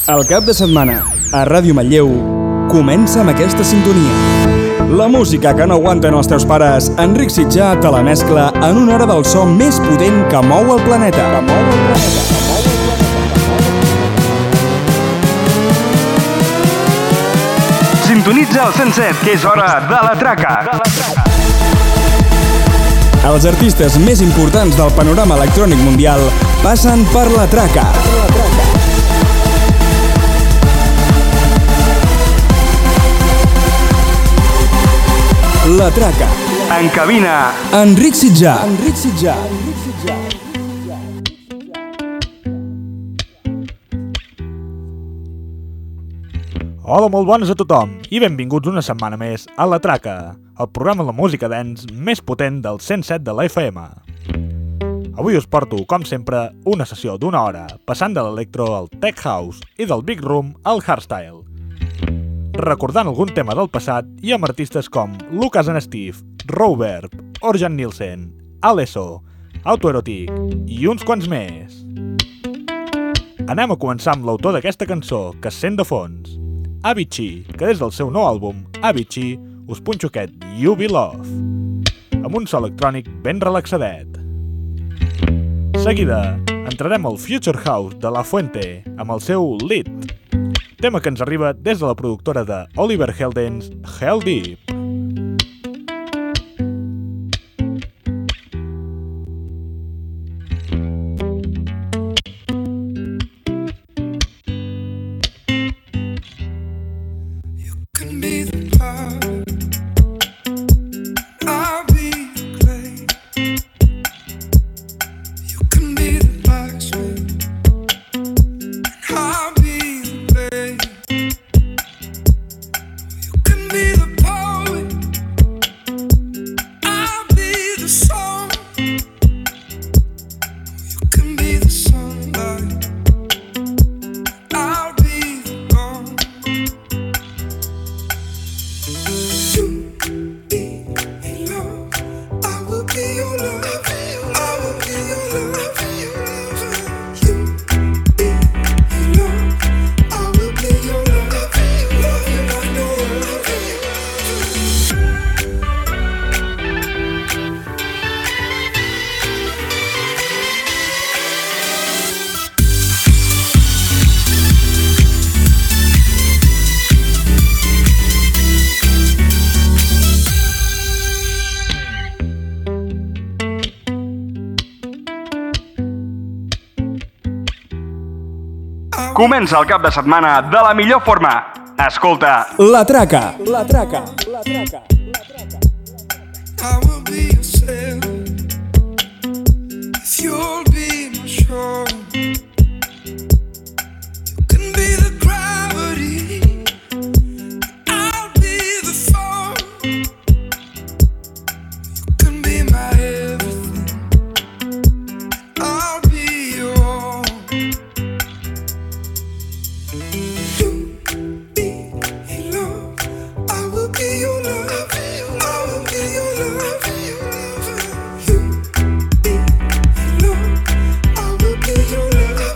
El cap de setmana, a Ràdio Manlleu, comença amb aquesta sintonia. La música que no aguanten els teus pares, Enric Sitjà te la mescla en una hora del so més potent que mou el planeta. Sintonitza el 107, que és hora de la traca. Els artistes més importants del panorama electrònic mundial passen per la traca. La traca. En cabina, Enric Sitjà. Hola, molt bones a tothom i benvinguts una setmana més a La Traca, el programa de la música dance més potent del 107 de la FM. Avui us porto, com sempre, una sessió d'una hora, passant de l'electro al tech house i del big room al hardstyle. Recordant algun tema del passat i amb artistes com Lucas and Steve, Roverb, Orjan Nilsen, Alesso, Autoerotic i uns quants més. Anem a començar amb l'autor d'aquesta cançó, que es sent de fons, Avicii, que des del seu nou àlbum, Avicii, us punxo aquest You Be Love, amb un so electrònic ben relaxadet. Seguida, entrarem al Future House de La Fuente amb el seu Lit, tema que ens arriba des de la productora de Oliver Heldens, Hell Deep. Comença el cap de setmana de la millor forma. Escolta La Traca. I will be yourself if you'll be my shore. You can be the gravity, I'll be the fall. You can be my everything, I'll be your all. Your love.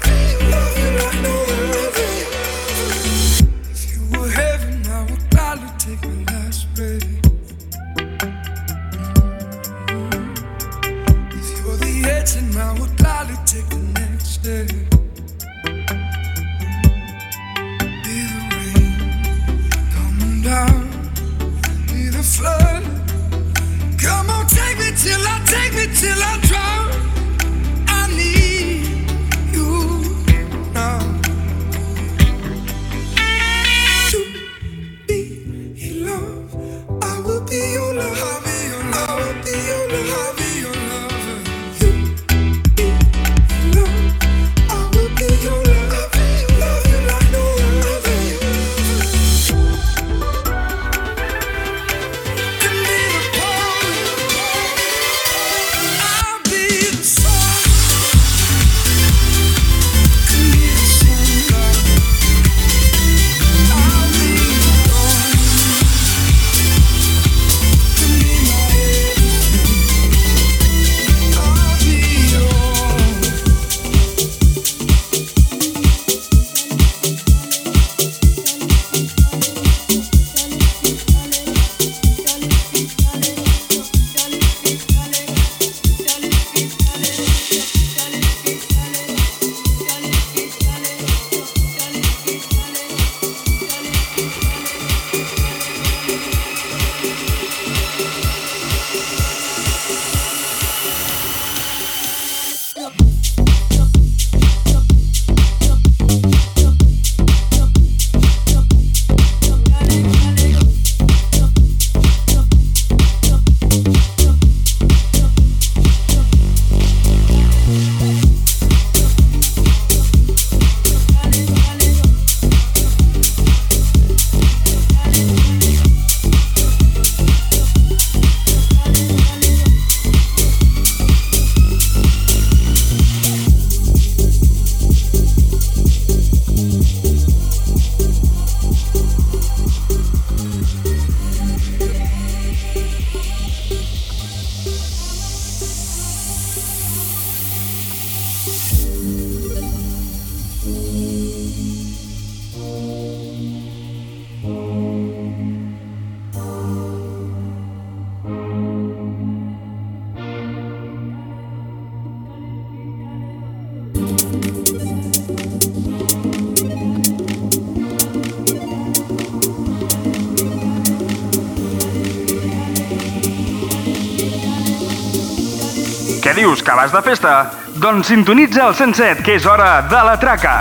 dius que vas de festa? Doncs sintonitza el 107, que és hora de la traca.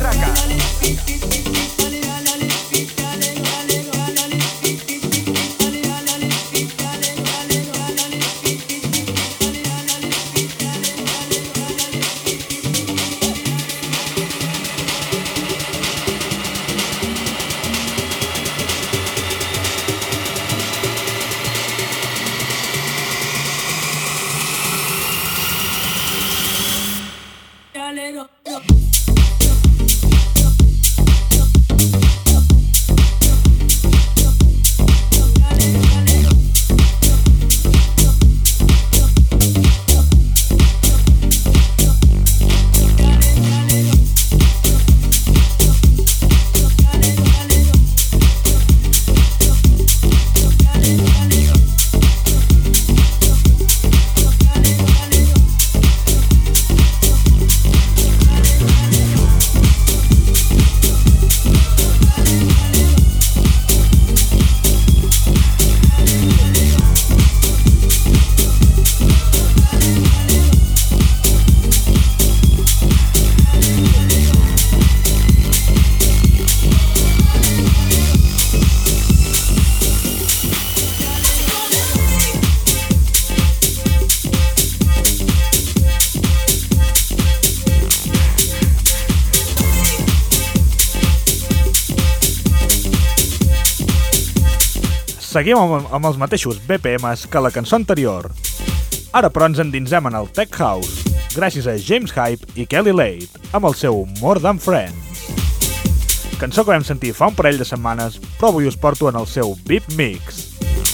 Seguim amb els mateixos BPMs que la cançó anterior. Ara però ens endinsem en el Tech House, gràcies a James Hype i Kelly Lade, amb el seu More Than Friends. Cançó que vam sentir fa un parell de setmanes, però avui us porto en el seu Beat Mix.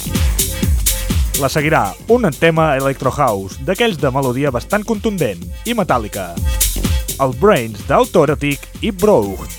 La seguirà un tema Electro House, d'aquells de melodia bastant contundent i metàl·lica. El Brains d'Authoritic i Broughed.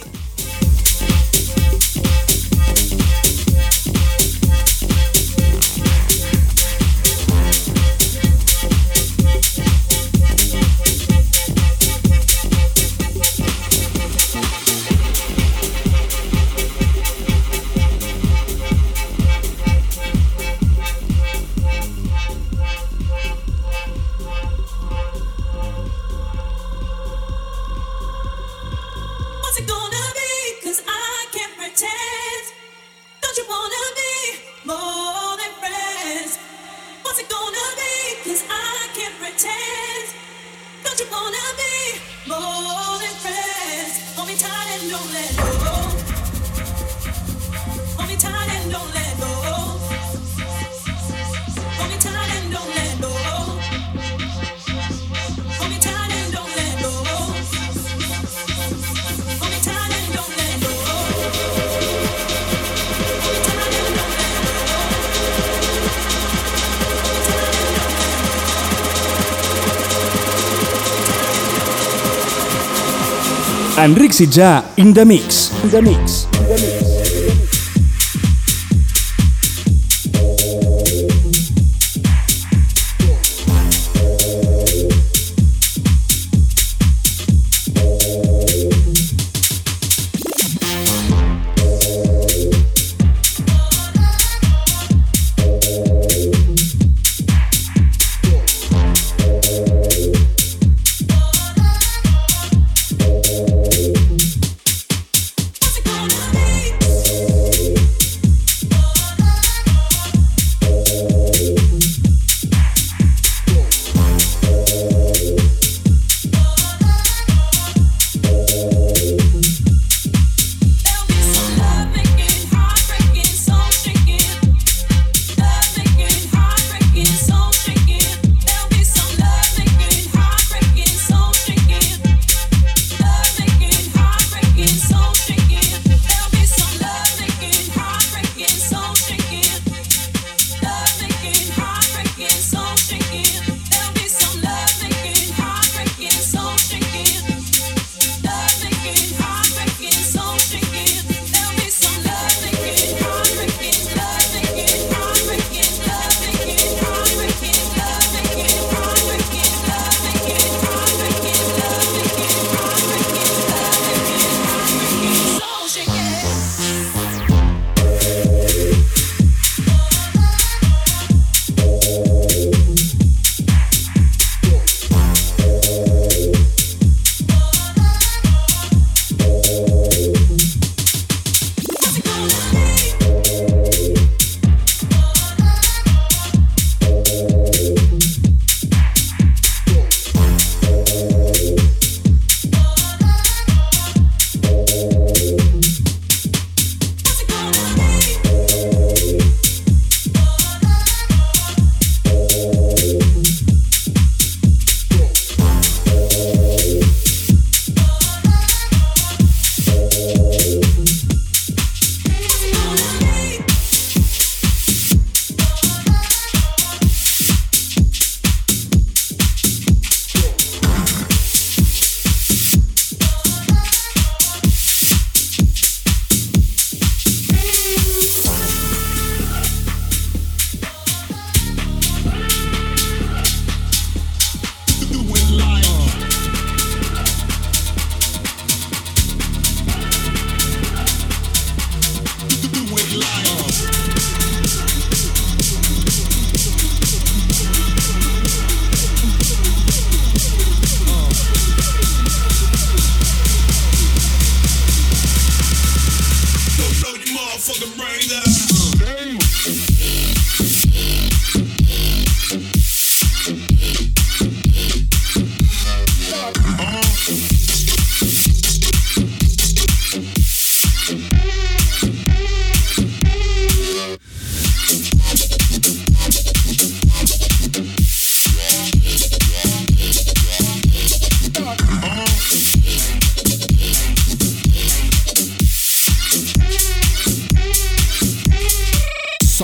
Enric Sitjà, in the mix. In the mix. What's it gonna be?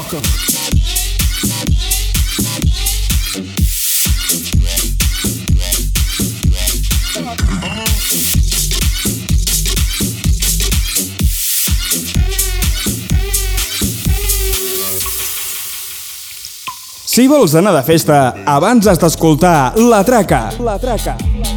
Sucker. Si vols anar de festa, abans has d'escoltar La Traca. La Traca.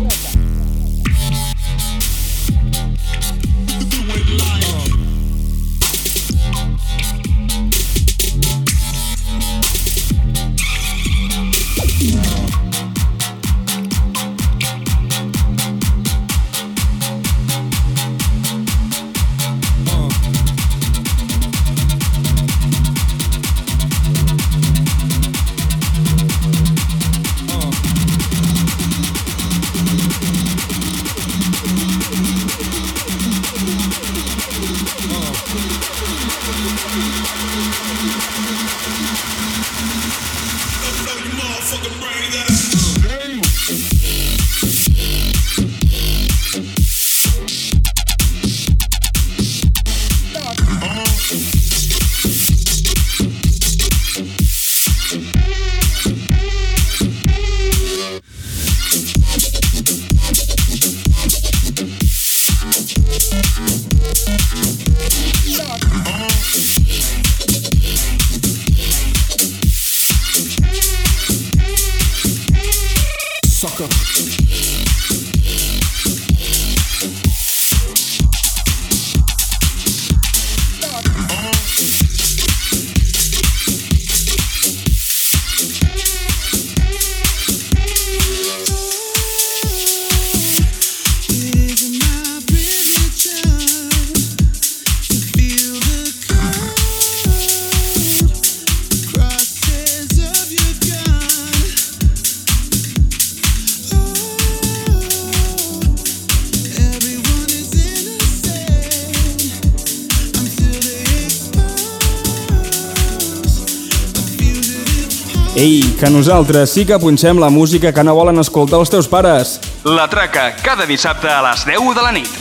Ei, que nosaltres sí que punxem la música que no volen escoltar els teus pares. La Traca, cada dissabte a les 10 de la nit.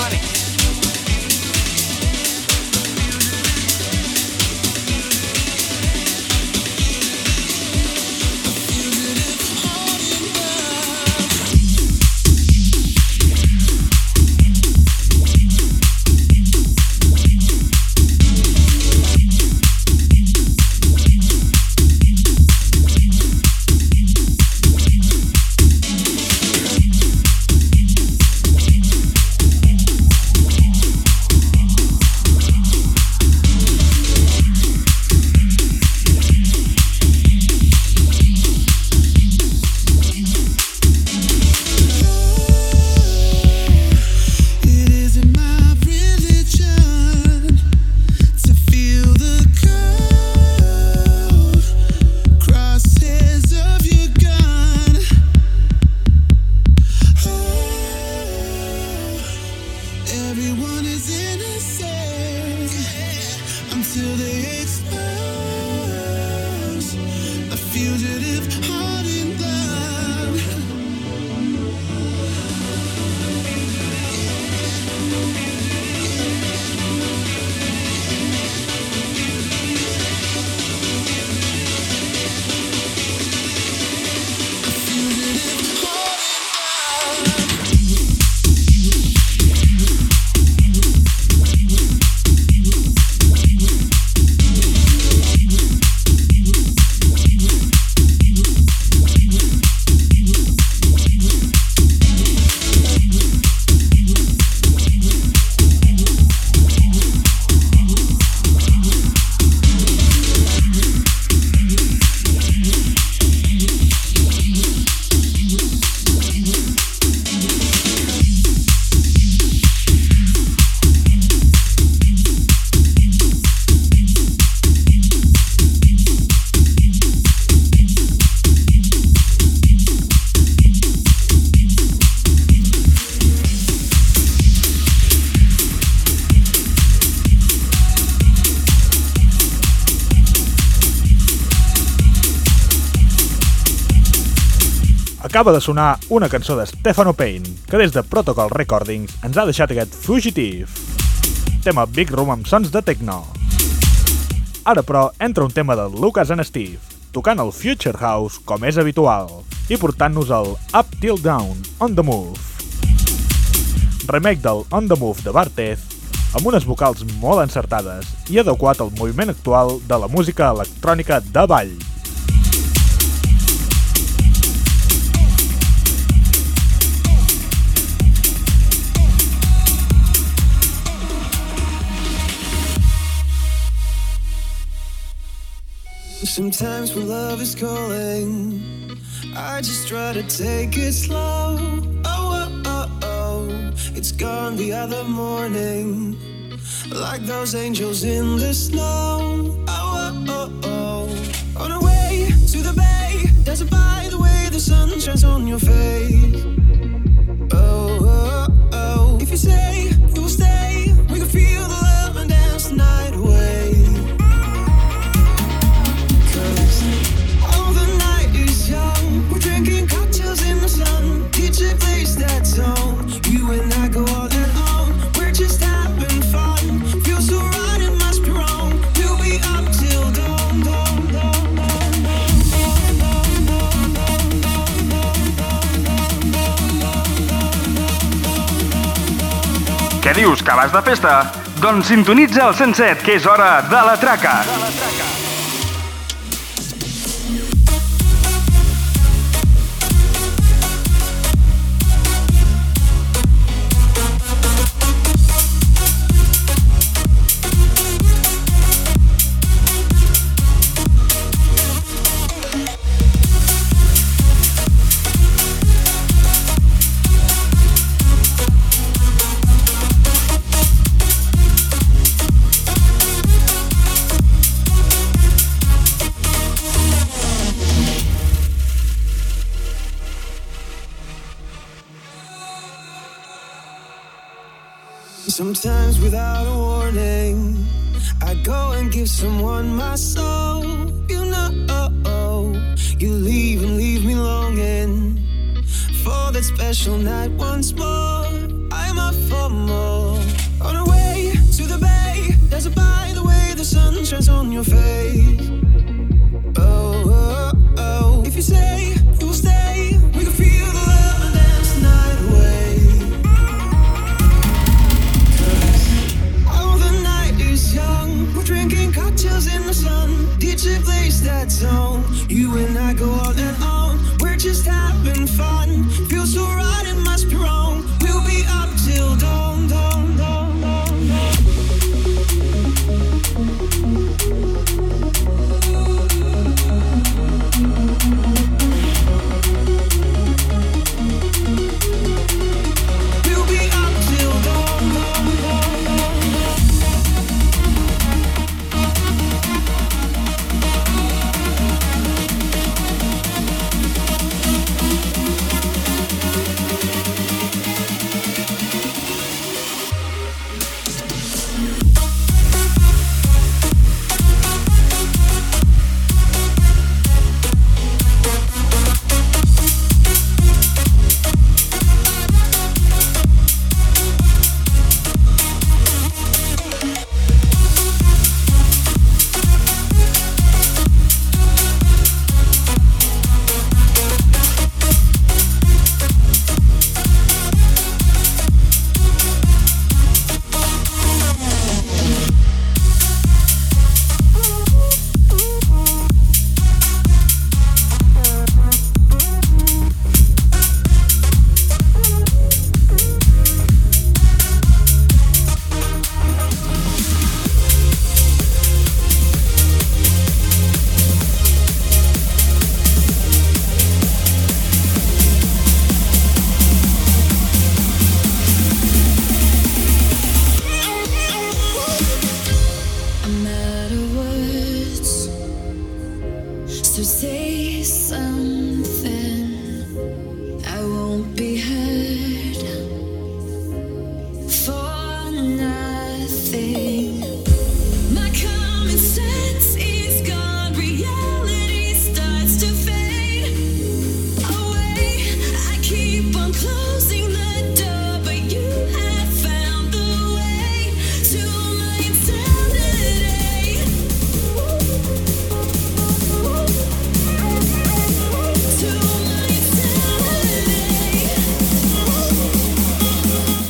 Acaba de sonar una cançó de Stefano Payne, que des de Protocol Recordings ens ha deixat aquest Fugitive, tema Big Room amb sons de techno. Ara, però, entra un tema del Lucas and Steve, tocant el Future House com és habitual i portant-nos el Up Till Down, On The Move. Remake del On The Move de Barthez, amb unes vocals molt encertades i adequat al moviment actual de la música electrònica de ball. Sometimes when love is calling, I just try to take it slow. It's gone the other morning, like those angels in the snow. On our way to the bay, dazzled by the way the sun shines on your face. If you say you will stay, we can feel the love and dance the night away. We're drinking cocktails in the sun. DJ plays that song. You and I go all night long. We're just having fun. Feels so right, it must be wrong. We'll be up till dawn, dawn, dawn, dawn, dawn. Què dius, que vas de festa? Doncs sintonitza el 107, que és hora de la traca. Sometimes without a warning, I go and give someone my soul. You know, you leave and leave me longing for that special night once more. I'm up for more. On our way to the bay, dazzled by the way the sun shines on your face. If you say you will stay, we can feel the love and dance the night away. Young, we're drinking cocktails in the sun. DJ plays that song. You and I go all night on. We're just having fun. Feels so right, it must be wrong. We'll be up till dawn, dawn, dawn, dawn, dawn. We'll be up till dawn, dawn, dawn, dawn.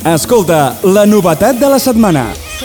Escolta, la novetat de la setmana.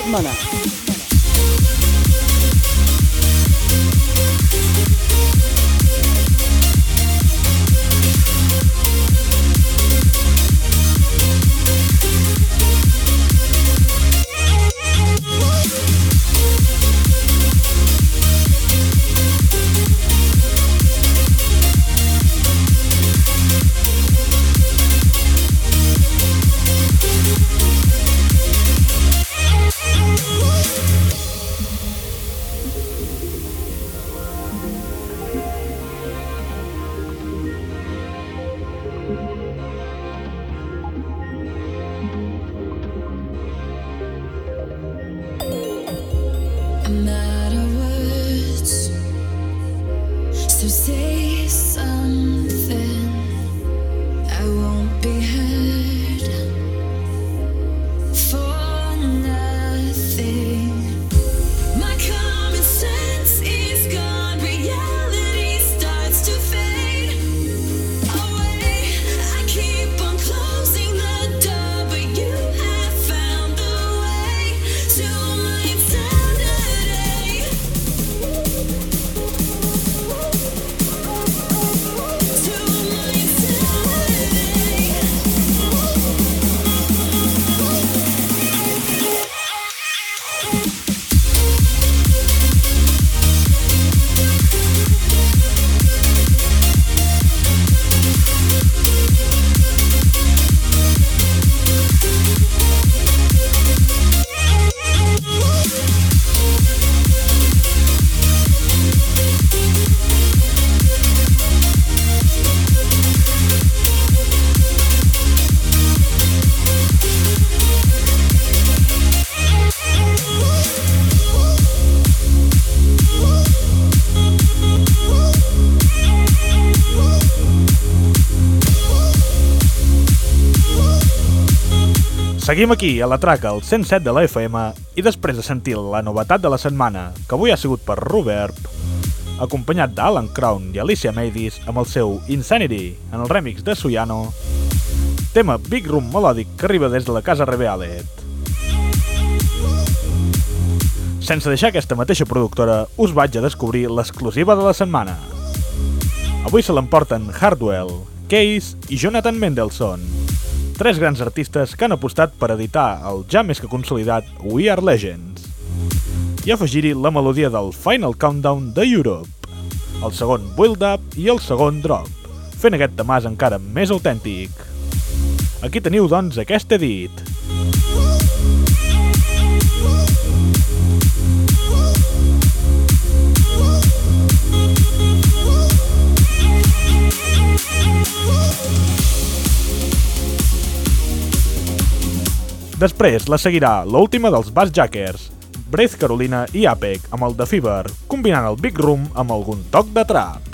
Seguim aquí, a la traca, al 107 de la FM, i després de sentir la novetat de la setmana, que avui ha sigut per Reverb, acompanyat d'Alan Crown i Alicia Maydis amb el seu Insanity, en el remix de Suyano, tema Big Room melòdic que arriba des de la Casa Revealet. Sense deixar aquesta mateixa productora, us vaig a descobrir l'exclusiva de la setmana. Avui se l'emporten Hardwell, Case i Jonathan Mendelsohn, tres grans artistes que han apostat per editar el ja més que consolidat We Are Legends i afegir-hi la melodia del Final Countdown de Europe, el segon Build Up i el segon Drop, fent aquest temàs encara més autèntic. Aquí teniu, doncs, aquest edit. Després la seguirà l'última dels Bassjackers, Brace Carolina i Apec amb el The Fever, combinant el Big Room amb algun toc de trap.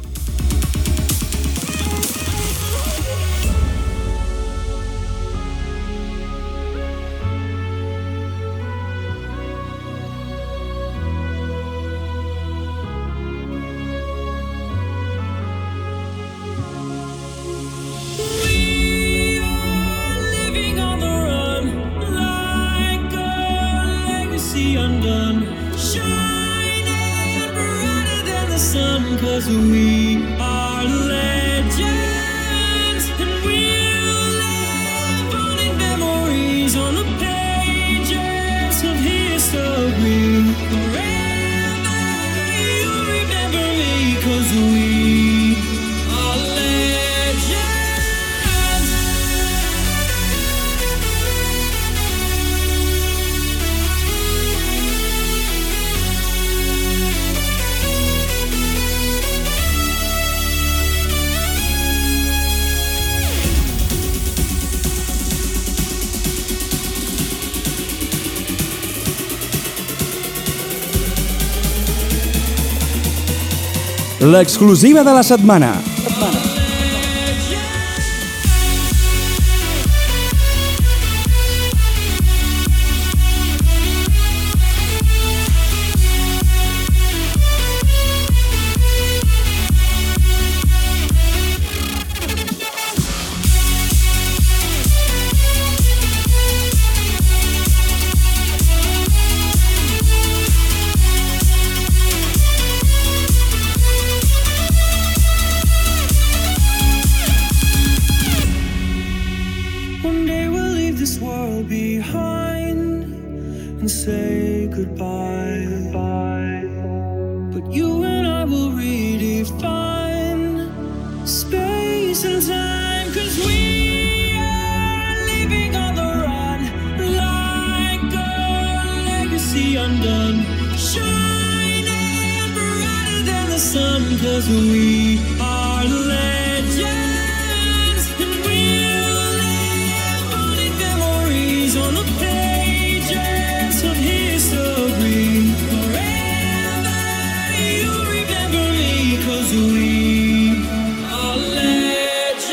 Cause we are legends, and we'll live on in memories on the pages of history. Forever you'll remember me, cause we are legends. L'exclusiva de la setmana. and say goodbye. But you and I will redefine space and time, 'cause we are living on the run, like a legacy undone, shining brighter than the sun, 'cause we are legends, and we'll live on in memories on the pages of history. Forever you'll remember me, 'cause we are legends.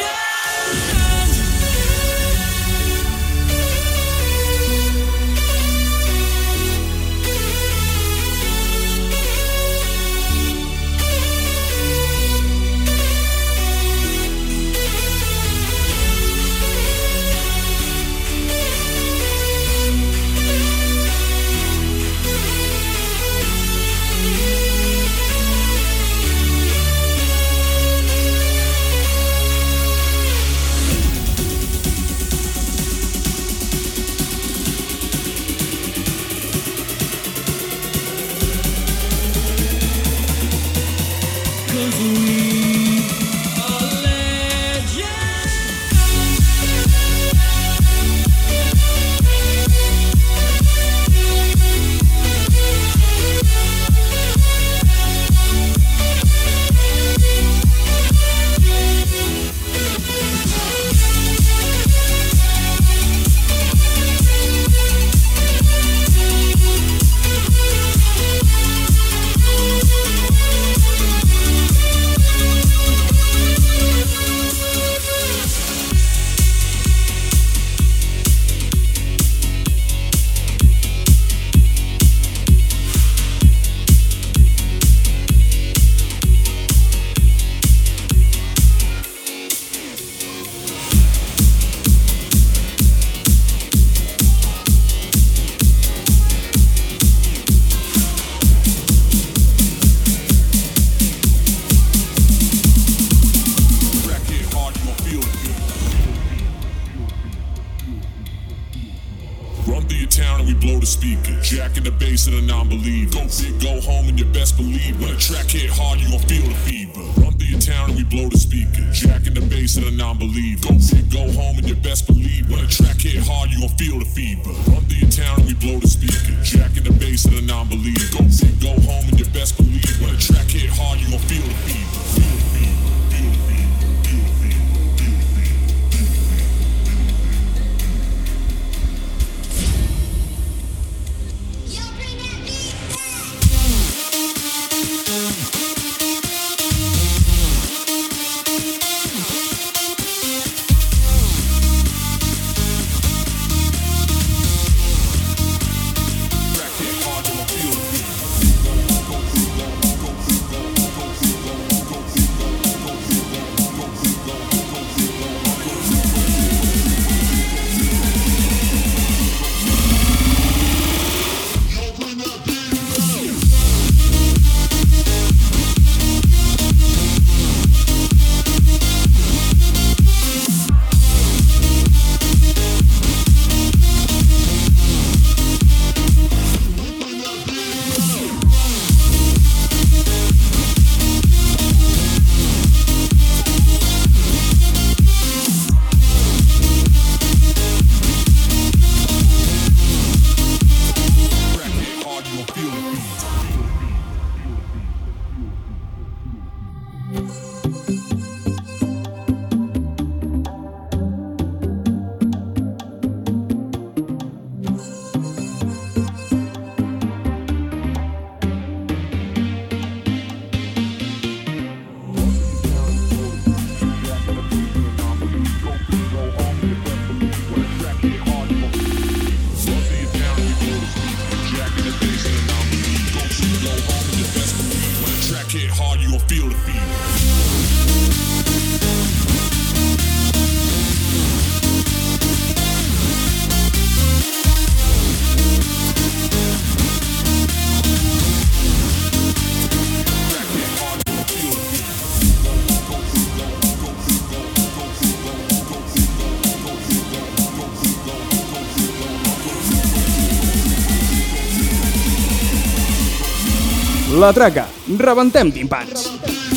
Jack in the bass and a non-believer. Go big, go home, and you best believe when a track hit hard, you gon' feel the fever. Run through your town and we blow the speaker. Jack in the bass and a non-believer. Go big, go home, and you best believe when a track hit hard, you gon' feel the fever. Run through your town and we blow the speaker. Jack in the bass and a non-believer. Go big, go home, and you best believe when a track hit hard, you gon' feel the fever. Feel the fever. Feel the fever. Feel the fever. Track hit hard, you gon' feel the fever. La Traca, rebentem timpans.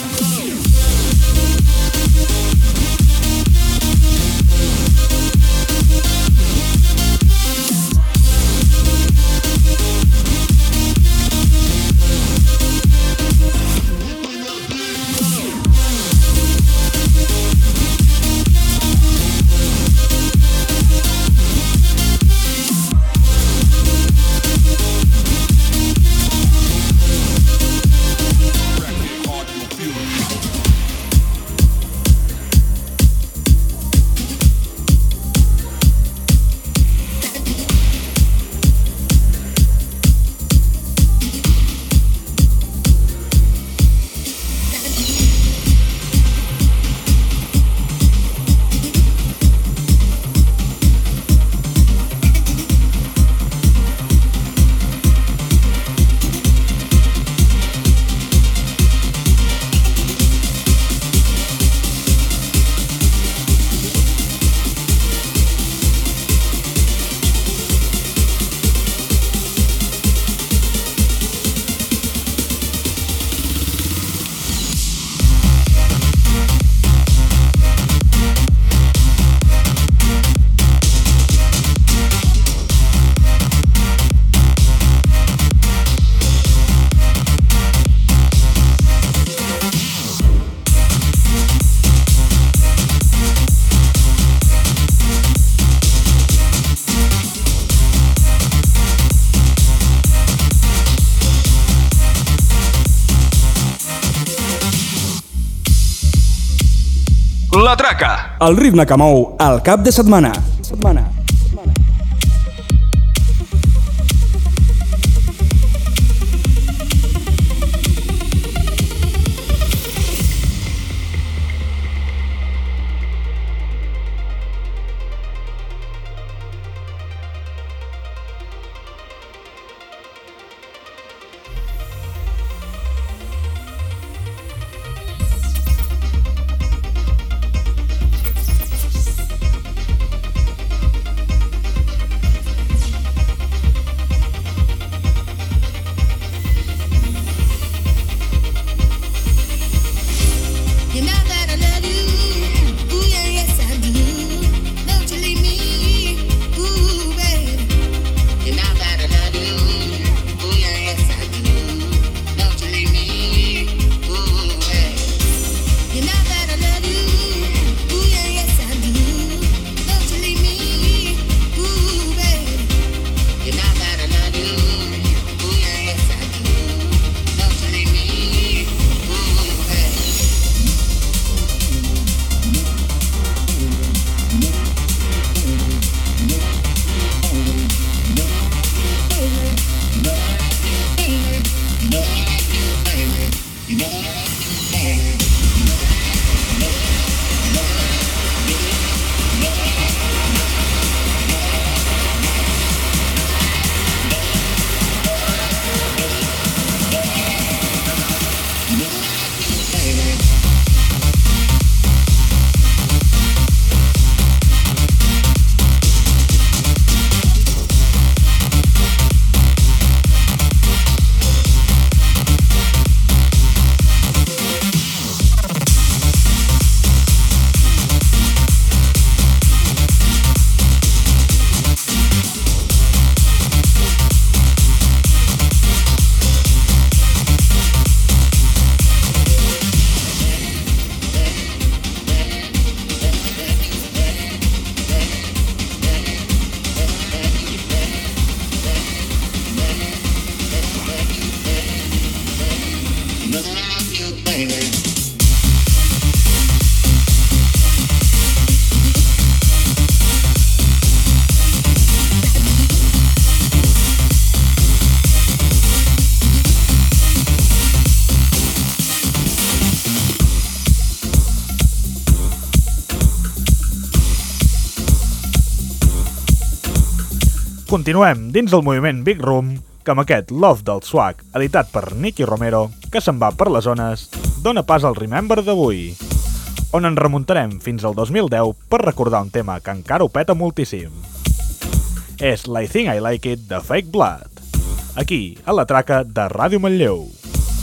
La Traca. El ritme que mou el cap de setmana. Continuem dins del moviment Big Room, que amb aquest Love del Swag, editat per Nicky Romero, que se'n va per les zones, dona pas al Remember d'avui, on ens remuntarem fins al 2010 per recordar un tema que encara ho peta moltíssim. És I Think I Like It de Fake Blood, aquí, a la traca de Ràdio Manlleu.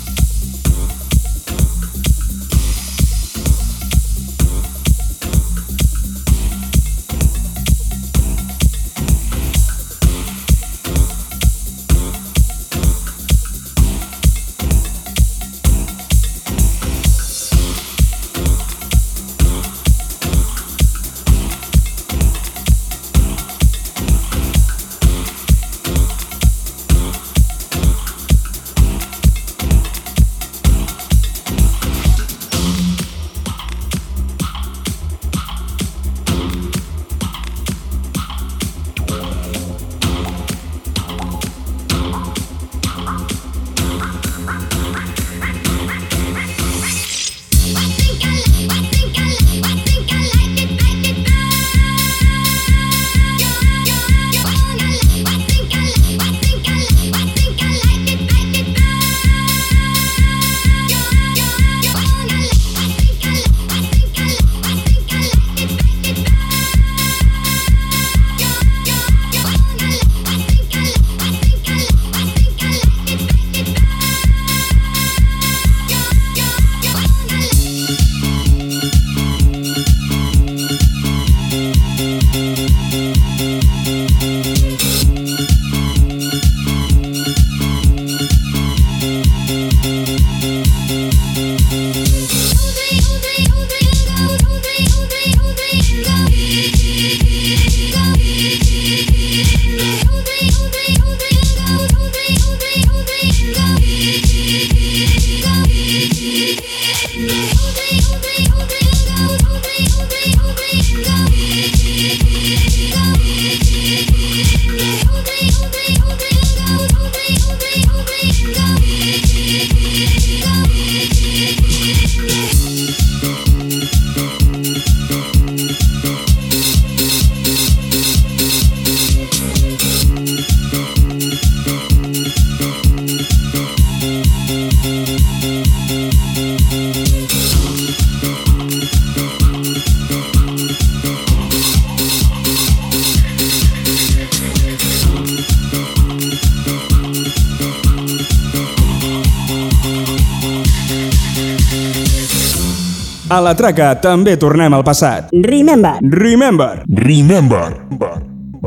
A la traca també tornem al passat. Remember. Remember. Remember.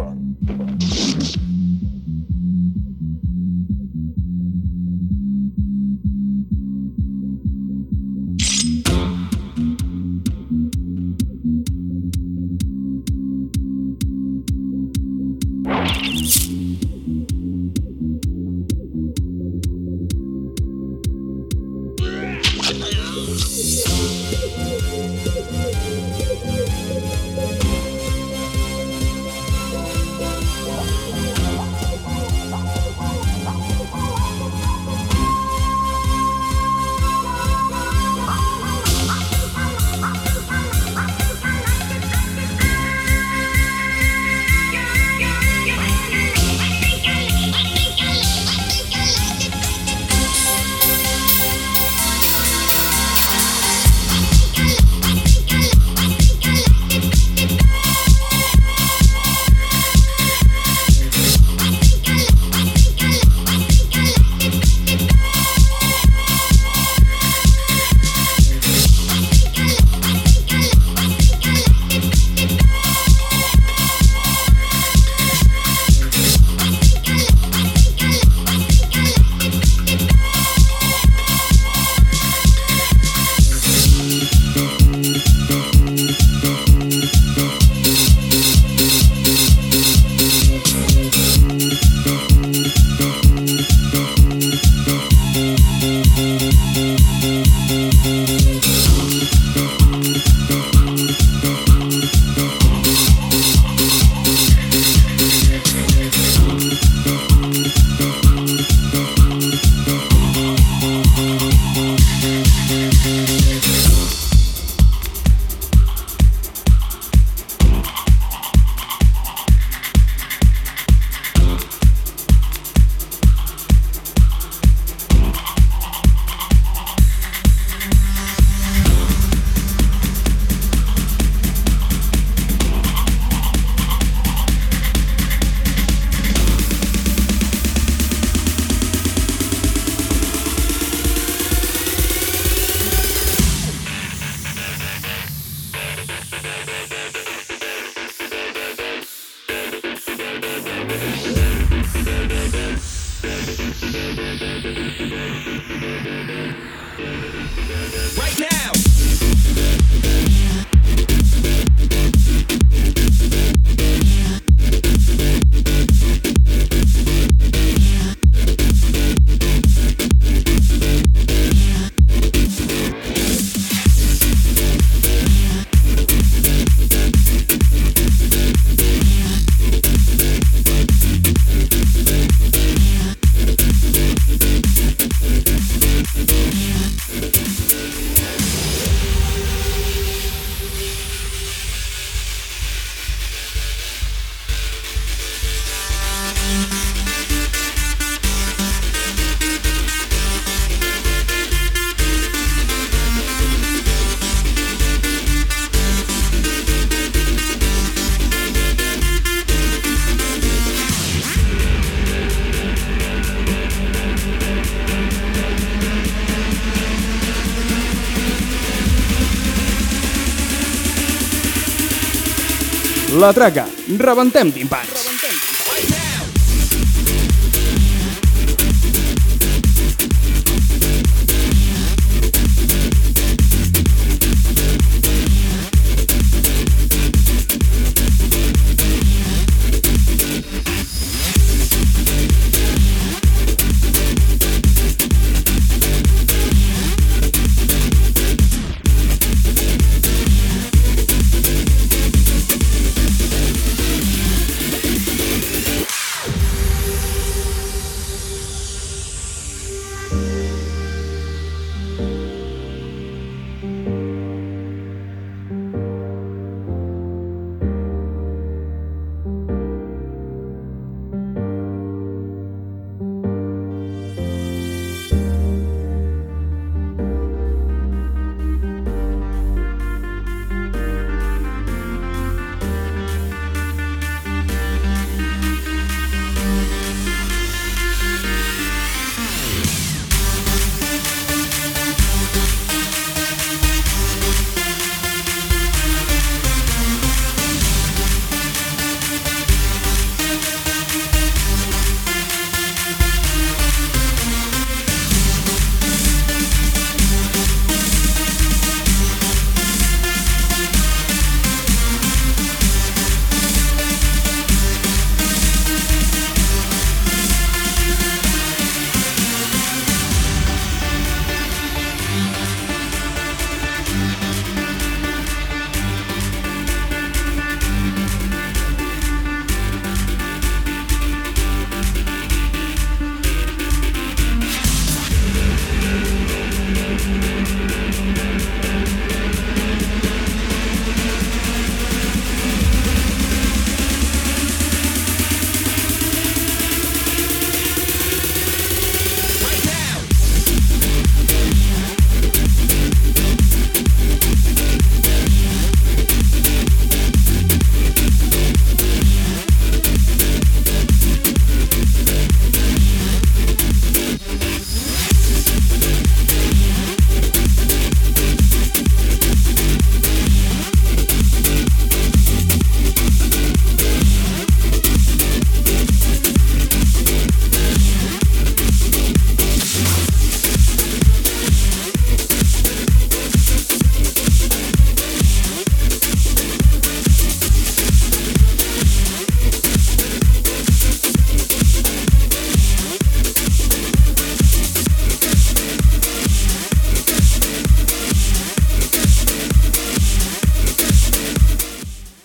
La traca, rebentem timpans.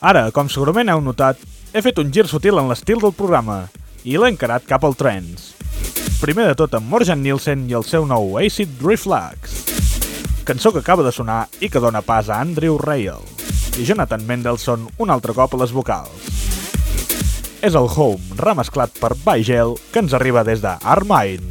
Ara, com segurament heu notat, he fet un gir sutil en l'estil del programa i l'he encarat cap al trance. Primer de tot amb Morgan Nielsen i el seu nou Acid Reflux, cançó que acaba de sonar i que dona pas a Andrew Rayel i Jonathan Mendelsohn un altre cop a les vocals. És el Home, remesclat per Baigel, que ens arriba des de Armind.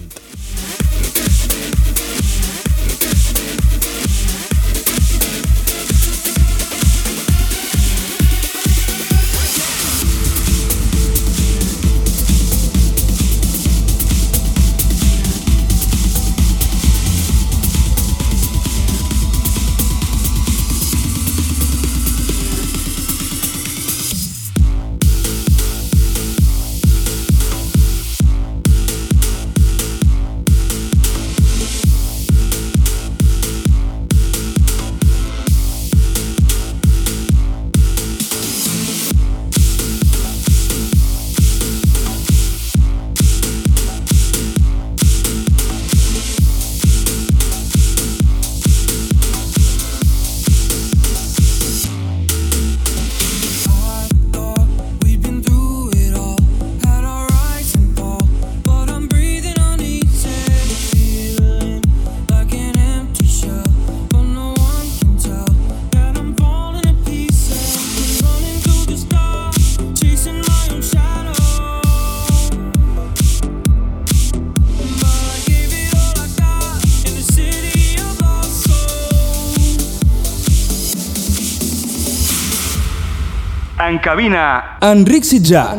En cabina, Enric Sitjà.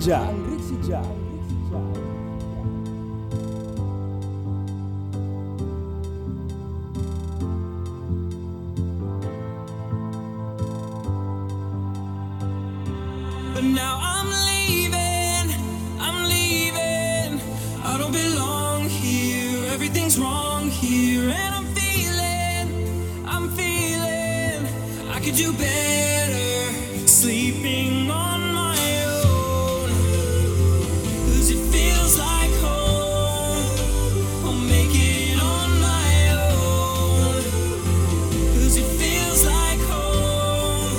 But now I'm leaving, I don't belong here, everything's wrong here, and I'm feeling, I could do better, sleeping on my own, 'cause it feels like home, I'll make it on my own, 'cause it feels like home.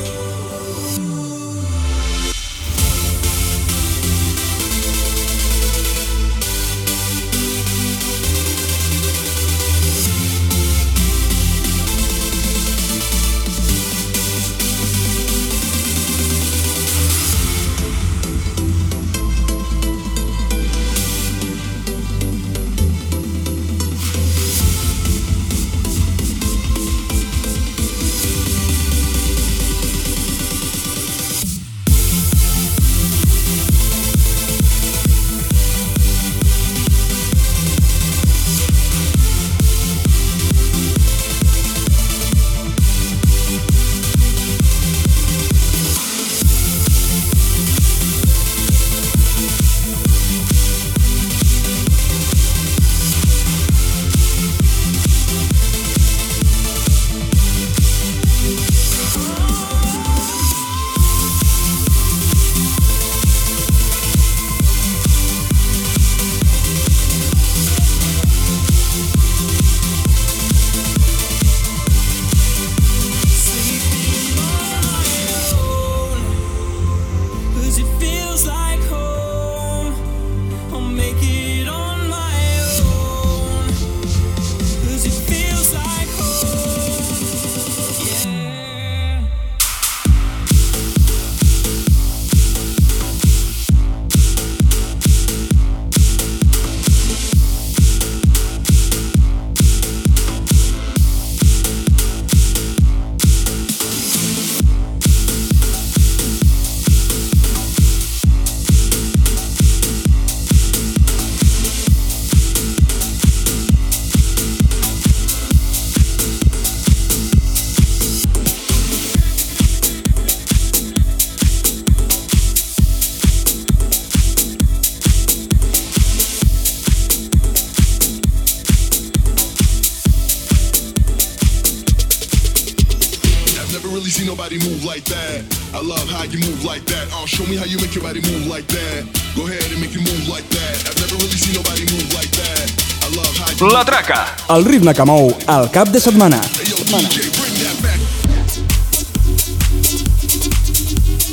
See nobody move like that. I love how you move like that. Show me how you make your body move like that. Go ahead and make it move like that. I've never really seen nobody move like that. I love how you... La Traca, el ritme que mou el cap de setmana. Hey, yo, DJ, bring that back.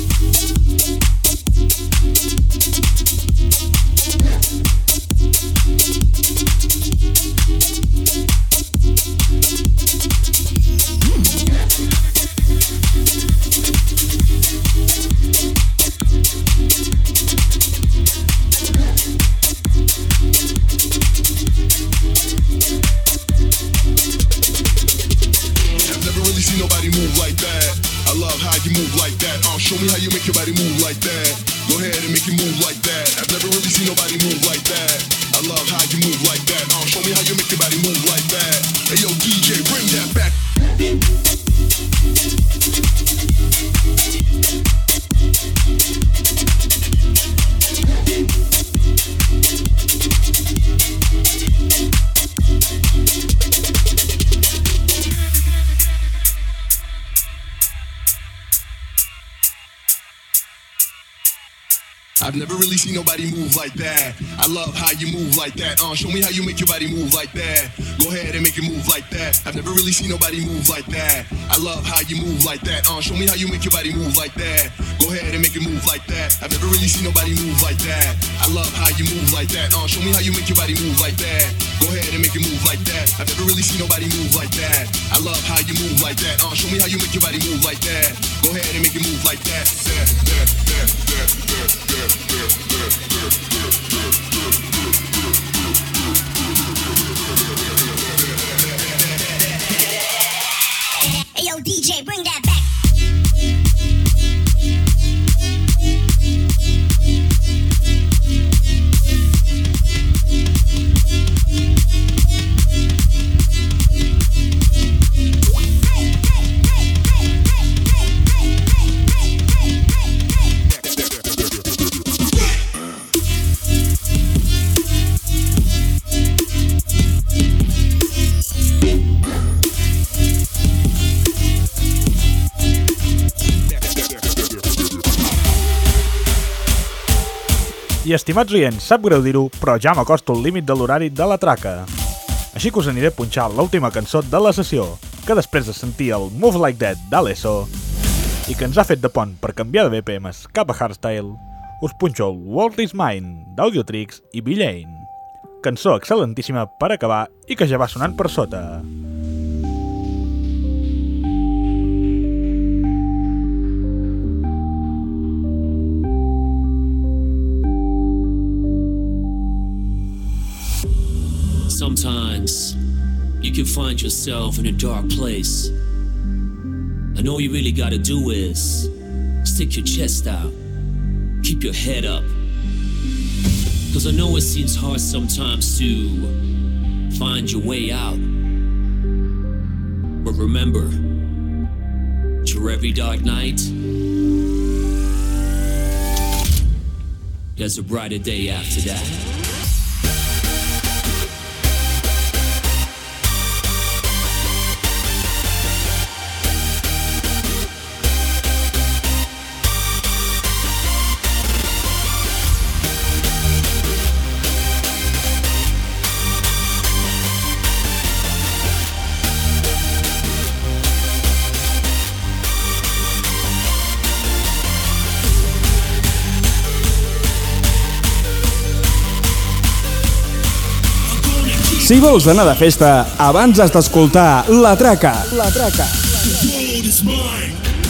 that. Show me how you make your body move like that. Go ahead and make it move like that. I've never really seen nobody move like that. I love how you move like that. Show me how you make your body move like that. Hey yo DJ, bring that back. I've never really seen nobody move like that. I love how you move like that. Show me how you make your body move like that. Go ahead and make it move like that. I've never really seen nobody move like that. I love how you move like that. Show me how you make your body move like that. Go ahead and make it move like that. I've never really seen nobody move like that. I love how you move like that. Show me how you make your body move like that. Go ahead and make it move like that. I've never really seen nobody move like that. I love how you move like that. Show me how you make your body move like that. Go ahead and make it move like that. Hey yo DJ, bring that back. I estimats oients, sap greu dir-ho, però ja m'acosto al límit de l'horari de la traca. Així que us aniré a punxar l'última cançó de la sessió, que després de sentir el Move Like That d'Alesso i que ens ha fet de pont per canviar de BPMs cap a hardstyle, us punxo el World Is Mine d'Audiotrix i Villain. Cançó excel·lentíssima per acabar i que ja va sonant per sota. Sometimes you can find yourself in a dark place, and all you really gotta do is stick your chest out, keep your head up, cause I know it seems hard sometimes to find your way out, but remember, through every dark night there's a brighter day after that. Si vols anar de festa, abans has d'escoltar La Traca. La Traca. The world is mine.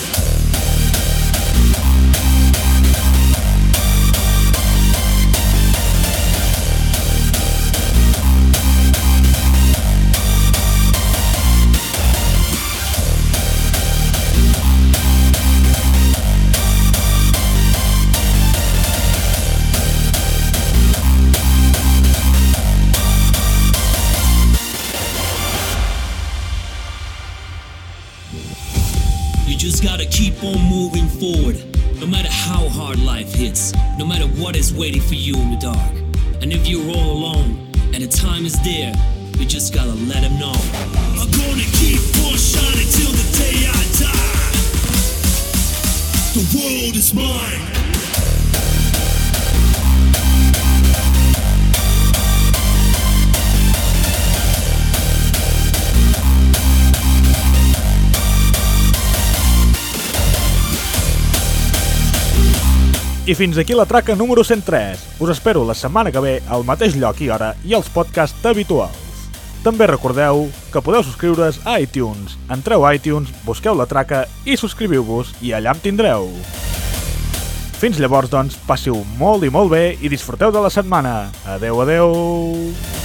You just gotta keep on moving forward, no matter how hard life hits, no matter what is waiting for you in the dark. And if you're all alone and the time is there, you just gotta let them know. I'm gonna keep on shining till the day I die. The world is mine. I fins aquí la traca número 103. Us espero la setmana que ve al mateix lloc i hora i als podcasts habituals. També recordeu que podeu subscriure's a iTunes. Entreu a iTunes, busqueu la traca i subscriviu-vos i allà em tindreu. Fins llavors, doncs, passiu molt i molt bé i disfruteu de la setmana. Adeu, adeu!